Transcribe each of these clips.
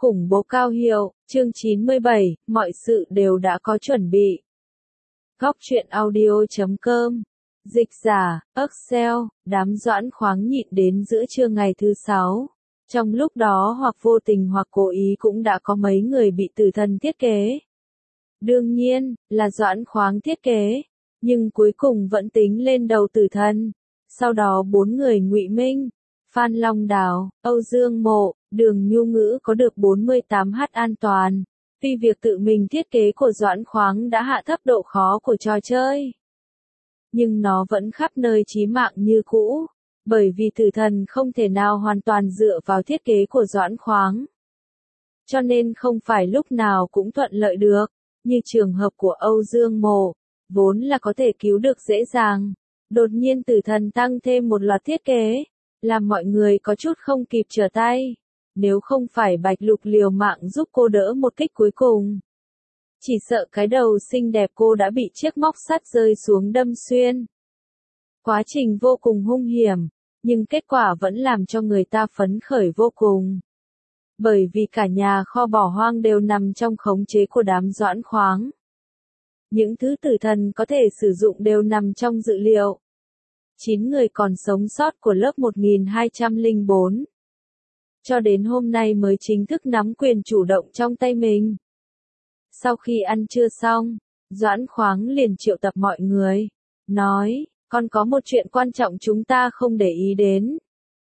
khủng bố cao hiệu, chương 97, mọi sự đều đã có chuẩn bị. Góc truyện audio.com. Dịch giả, Excel, đám Doãn Khoáng nhịn đến giữa trưa ngày thứ 6. Trong lúc đó hoặc vô tình hoặc cố ý cũng đã có mấy người bị tử thần thiết kế. Đương nhiên, là Doãn Khoáng thiết kế, nhưng cuối cùng vẫn tính lên đầu tử thần. Sau đó 4 người Ngụy Minh, Phan Long Đào, Âu Dương Mộ, Đường Nhu Ngữ có được 48h an toàn. Tuy việc tự mình thiết kế của Doãn Khoáng đã hạ thấp độ khó của trò chơi, nhưng nó vẫn khắp nơi chí mạng như cũ, bởi vì tử thần không thể nào hoàn toàn dựa vào thiết kế của Doãn Khoáng. Cho nên không phải lúc nào cũng thuận lợi được, như trường hợp của Âu Dương Mộ, vốn là có thể cứu được dễ dàng. Đột nhiên tử thần tăng thêm một loạt thiết kế, làm mọi người có chút không kịp trở tay. Nếu không phải Bạch Lục liều mạng giúp cô đỡ một kích cuối cùng, chỉ sợ cái đầu xinh đẹp cô đã bị chiếc móc sắt rơi xuống đâm xuyên. Quá trình vô cùng hung hiểm, nhưng kết quả vẫn làm cho người ta phấn khởi vô cùng. Bởi vì cả nhà kho bỏ hoang đều nằm trong khống chế của đám Doãn Khoáng. Những thứ tử thần có thể sử dụng đều nằm trong dự liệu. 9 người còn sống sót của lớp 1204. Cho đến hôm nay mới chính thức nắm quyền chủ động trong tay mình. Sau khi ăn trưa xong, Doãn Khoáng liền triệu tập mọi người, nói, còn có một chuyện quan trọng chúng ta không để ý đến.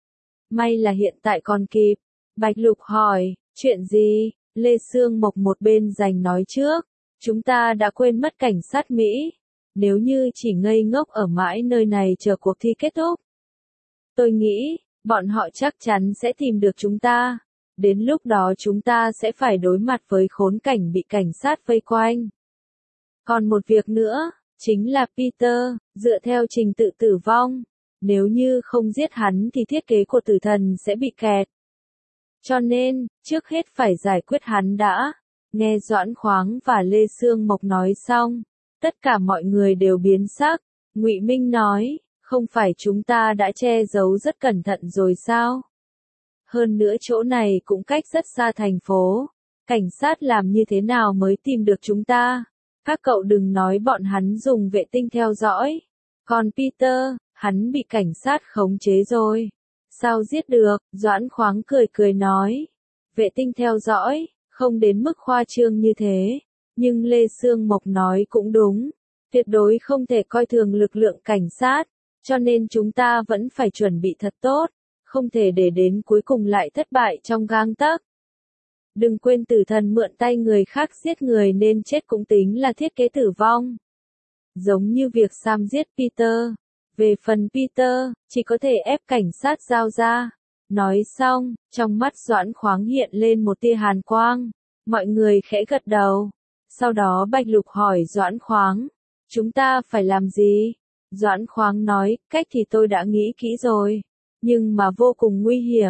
May là hiện tại còn kịp. Bạch Lục hỏi, chuyện gì? Lê Sương Mộc một bên giành nói trước, chúng ta đã quên mất cảnh sát Mỹ. Nếu như chỉ ngây ngốc ở mãi nơi này chờ cuộc thi kết thúc, tôi nghĩ, bọn họ chắc chắn sẽ tìm được chúng ta. Đến lúc đó chúng ta sẽ phải đối mặt với khốn cảnh bị cảnh sát vây quanh. Còn một việc nữa, chính là Peter, dựa theo trình tự tử vong. Nếu như không giết hắn thì thiết kế của tử thần sẽ bị kẹt. Cho nên, trước hết phải giải quyết hắn đã. Nghe Doãn Khoáng và Lê Sương Mộc nói xong, tất cả mọi người đều biến sắc. Ngụy Minh nói, không phải chúng ta đã che giấu rất cẩn thận rồi sao? Hơn nữa chỗ này cũng cách rất xa thành phố. Cảnh sát làm như thế nào mới tìm được chúng ta? Các cậu đừng nói bọn hắn dùng vệ tinh theo dõi. Còn Peter, hắn bị cảnh sát khống chế rồi. Sao giết được? Doãn Khoáng cười cười nói. Vệ tinh theo dõi, không đến mức khoa trương như thế. Nhưng Lê Sương Mộc nói cũng đúng. Tuyệt đối không thể coi thường lực lượng cảnh sát. Cho nên chúng ta vẫn phải chuẩn bị thật tốt. Không thể để đến cuối cùng lại thất bại trong gang tấc. Đừng quên tử thần mượn tay người khác giết người nên chết cũng tính là thiết kế tử vong. Giống như việc Sam giết Peter. Về phần Peter, chỉ có thể ép cảnh sát giao ra. Nói xong, trong mắt Doãn Khoáng hiện lên một tia hàn quang. Mọi người khẽ gật đầu. Sau đó Bạch Lục hỏi Doãn Khoáng, chúng ta phải làm gì? Doãn Khoáng nói, cách thì tôi đã nghĩ kỹ rồi. Nhưng mà vô cùng nguy hiểm.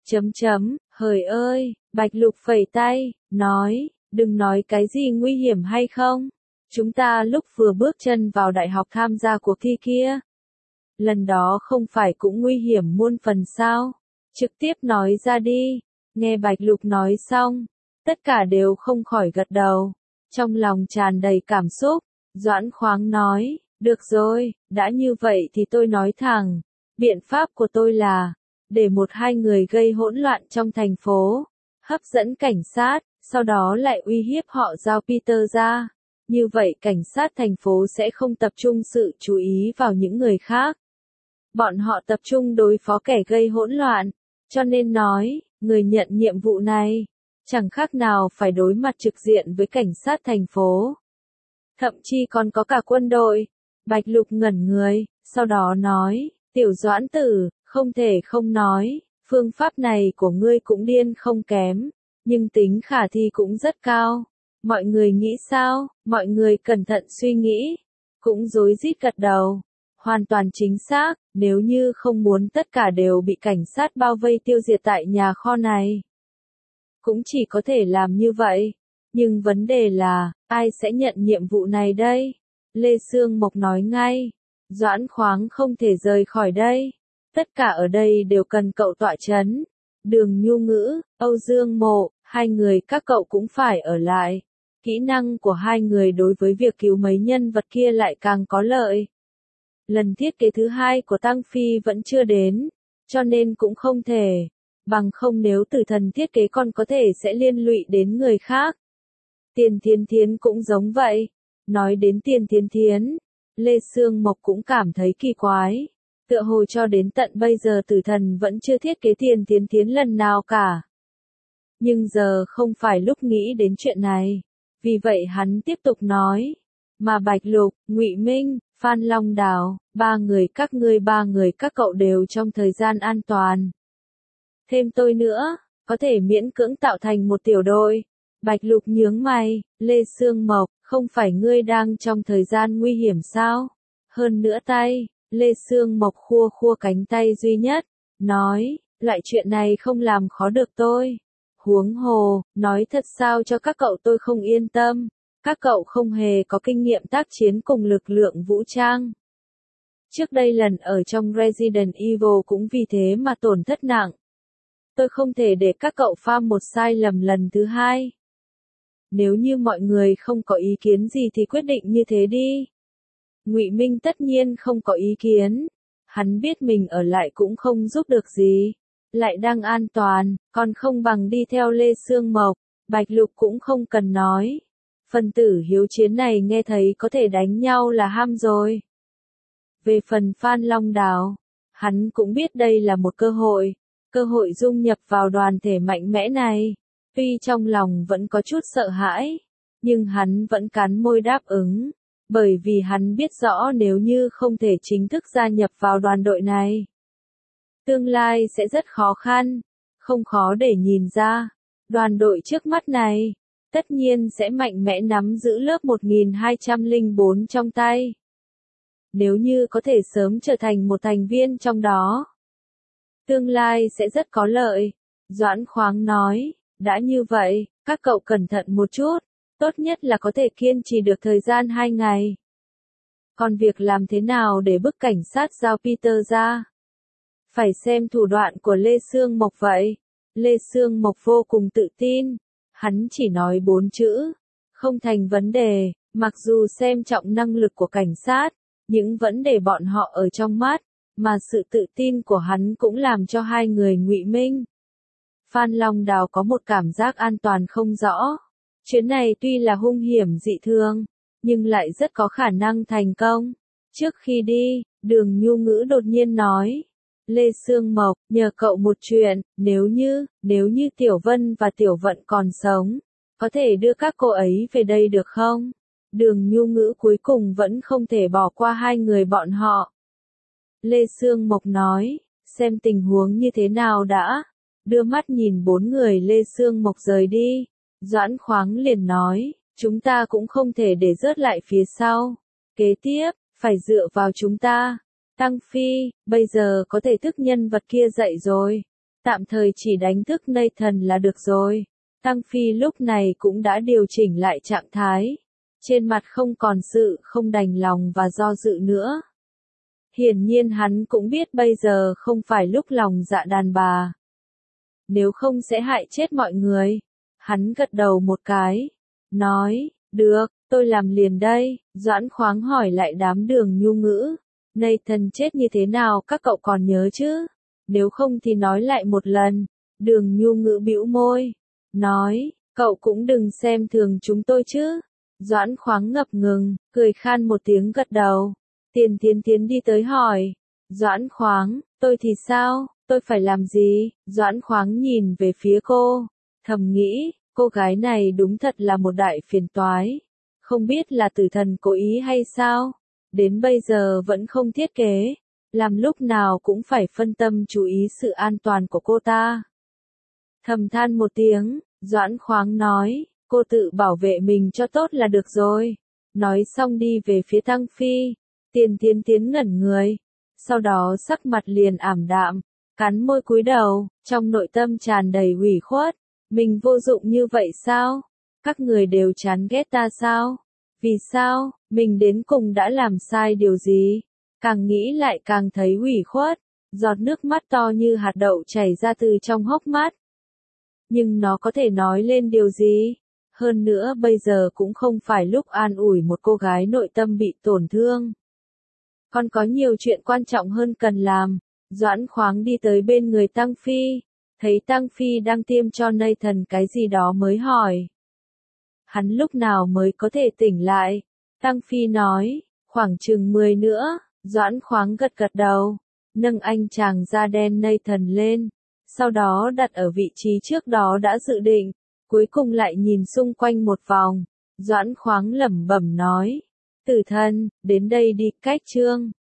Hời ơi, Bạch Lục phẩy tay, nói, đừng nói cái gì nguy hiểm hay không. Chúng ta lúc vừa bước chân vào đại học tham gia cuộc thi kia. Lần đó không phải cũng nguy hiểm muôn phần sao? Trực tiếp nói ra đi. Nghe Bạch Lục nói xong, tất cả đều không khỏi gật đầu. Trong lòng tràn đầy cảm xúc, Doãn Khoáng nói, được rồi, đã như vậy thì tôi nói thẳng. Biện pháp của tôi là, để 1-2 người gây hỗn loạn trong thành phố, hấp dẫn cảnh sát, sau đó lại uy hiếp họ giao Peter ra. Như vậy cảnh sát thành phố sẽ không tập trung sự chú ý vào những người khác. Bọn họ tập trung đối phó kẻ gây hỗn loạn. Cho nên nói, người nhận nhiệm vụ này, chẳng khác nào phải đối mặt trực diện với cảnh sát thành phố. Thậm chí còn có cả quân đội. Bạch Lục ngẩn người, sau đó nói, Tiểu Doãn tử, không thể không nói, phương pháp này của ngươi cũng điên không kém, nhưng tính khả thi cũng rất cao. Mọi người nghĩ sao? Mọi người cẩn thận suy nghĩ, cũng rối rít gật đầu. Hoàn toàn chính xác, nếu như không muốn tất cả đều bị cảnh sát bao vây tiêu diệt tại nhà kho này, cũng chỉ có thể làm như vậy. Nhưng vấn đề là, ai sẽ nhận nhiệm vụ này đây? Lê Sương Mộc nói ngay, Doãn Khoáng không thể rời khỏi đây. Tất cả ở đây đều cần cậu tọa chấn. Đường Nhu Ngữ, Âu Dương Mộ, Hai người các cậu cũng phải ở lại. Kỹ năng của hai người đối với việc cứu mấy nhân vật kia lại càng có lợi. Lần thiết kế thứ hai của Tăng Phi vẫn chưa đến, cho nên cũng không thể. Bằng không nếu tử thần thiết kế còn có thể sẽ liên lụy đến người khác. Tiền Thiến Thiến cũng giống vậy. Nói đến Tiền Thiến Thiến, Lê Sương Mộc cũng cảm thấy kỳ quái. Tựa hồ cho đến tận bây giờ tử thần vẫn chưa thiết kế Tiền Thiến Thiến lần nào cả. Nhưng giờ không phải lúc nghĩ đến chuyện này. Vì vậy hắn tiếp tục nói. Mà Bạch Lục, Ngụy Minh, Phan Long Đào, ba người các cậu đều trong thời gian an toàn. Thêm tôi nữa, có thể miễn cưỡng tạo thành một tiểu đội. Bạch Lục nhướng mày, Lê Sương Mộc, không phải ngươi đang trong thời gian nguy hiểm sao? Hơn nữa tay, Lê Sương Mộc khua khua cánh tay duy nhất, nói, loại chuyện này không làm khó được tôi. Huống hồ, nói thật sao cho các cậu tôi không yên tâm. Các cậu không hề có kinh nghiệm tác chiến cùng lực lượng vũ trang. Trước đây lần ở trong Resident Evil cũng vì thế mà tổn thất nặng. Tôi không thể để các cậu phạm một sai lầm lần thứ hai. Nếu như mọi người không có ý kiến gì thì quyết định như thế đi. Ngụy Minh tất nhiên không có ý kiến. Hắn biết mình ở lại cũng không giúp được gì. Lại đang an toàn, còn không bằng đi theo Lê Sương Mộc. Bạch Lục cũng không cần nói. Phần tử hiếu chiến này nghe thấy có thể đánh nhau là ham rồi. Về phần Phan Long Đào, hắn cũng biết đây là một cơ hội dung nhập vào đoàn thể mạnh mẽ này. Tuy trong lòng vẫn có chút sợ hãi, nhưng hắn vẫn cắn môi đáp ứng, bởi vì hắn biết rõ nếu như không thể chính thức gia nhập vào đoàn đội này, tương lai sẽ rất khó khăn, không khó để nhìn ra. Đoàn đội trước mắt này, tất nhiên sẽ mạnh mẽ nắm giữ lớp 1204 trong tay. Nếu như có thể sớm trở thành một thành viên trong đó, tương lai sẽ rất có lợi. Doãn Khoáng nói, đã như vậy, các cậu cẩn thận một chút, tốt nhất là có thể kiên trì được thời gian 2 ngày. Còn việc làm thế nào để bức cảnh sát giao Peter ra? Phải xem thủ đoạn của Lê Sương Mộc vậy. Lê Sương Mộc vô cùng tự tin. Hắn chỉ nói 4 chữ. Không thành vấn đề, mặc dù xem trọng năng lực của cảnh sát, nhưng vẫn để bọn họ ở trong mắt, mà sự tự tin của hắn cũng làm cho hai người Ngụy Minh, Phan Long Đào có một cảm giác an toàn không rõ. Chuyến này tuy là hung hiểm dị thường, nhưng lại rất có khả năng thành công. Trước khi đi, Đường Nhu Ngữ đột nhiên nói, Lê Sương Mộc, nhờ cậu một chuyện, nếu như Tiểu Vân và Tiểu Vận còn sống, có thể đưa các cô ấy về đây được không? Đường Nhu Ngữ cuối cùng vẫn không thể bỏ qua hai người bọn họ. Lê Sương Mộc nói, xem tình huống như thế nào đã. Đưa mắt nhìn 4 người Lê Sương Mộc rời đi. Doãn Khoáng liền nói, chúng ta cũng không thể để rớt lại phía sau. Kế tiếp, phải dựa vào chúng ta. Tăng Phi, bây giờ có thể thức nhân vật kia dậy rồi. Tạm thời chỉ đánh thức Nathan là được rồi. Tăng Phi lúc này cũng đã điều chỉnh lại trạng thái. Trên mặt không còn sự không đành lòng và do dự nữa. Hiển nhiên hắn cũng biết bây giờ không phải lúc lòng dạ đàn bà. Nếu không sẽ hại chết mọi người. Hắn gật đầu một cái. Nói, được, tôi làm liền đây. Doãn Khoáng hỏi lại đám Đường Nhu Ngữ. Nathan chết như thế nào các cậu còn nhớ chứ? Nếu không thì nói lại một lần. Đường Nhu Ngữ bĩu môi. Nói, cậu cũng đừng xem thường chúng tôi chứ. Doãn Khoáng ngập ngừng, cười khan một tiếng gật đầu. Tiền Thiến Thiến đi tới hỏi. Doãn Khoáng, tôi thì sao? Tôi phải làm gì? Doãn Khoáng nhìn về phía cô. Thầm nghĩ, cô gái này đúng thật là một đại phiền toái. Không biết là tử thần cố ý hay sao? Đến bây giờ vẫn không thiết kế. Làm lúc nào cũng phải phân tâm chú ý sự an toàn của cô ta. Thầm than một tiếng, Doãn Khoáng nói, cô tự bảo vệ mình cho tốt là được rồi. Nói xong đi về phía Tăng Phi. Tiền Thiến Thiến ngẩn người. Sau đó sắc mặt liền ảm đạm. Cắn môi cúi đầu, trong nội tâm tràn đầy ủy khuất. Mình vô dụng như vậy sao? Các người đều chán ghét ta sao? Vì sao? Mình đến cùng đã làm sai điều gì? Càng nghĩ lại càng thấy ủy khuất. Giọt nước mắt to như hạt đậu chảy ra từ trong hốc mắt. nhưng nó có thể nói lên điều gì? Hơn nữa bây giờ cũng không phải lúc an ủi một cô gái nội tâm bị tổn thương. Con có nhiều chuyện quan trọng hơn cần làm. Doãn Khoáng đi tới bên người Tăng Phi, thấy Tăng Phi đang tiêm cho Nathan cái gì đó mới hỏi. Hắn lúc nào mới có thể tỉnh lại? Tăng Phi nói, khoảng chừng 10 nữa. Doãn Khoáng gật gật đầu, nâng anh chàng da đen Nathan lên, sau đó đặt ở vị trí trước đó đã dự định, cuối cùng lại nhìn xung quanh một vòng. Doãn Khoáng lẩm bẩm nói, tử thần, đến đây đi, cách chương.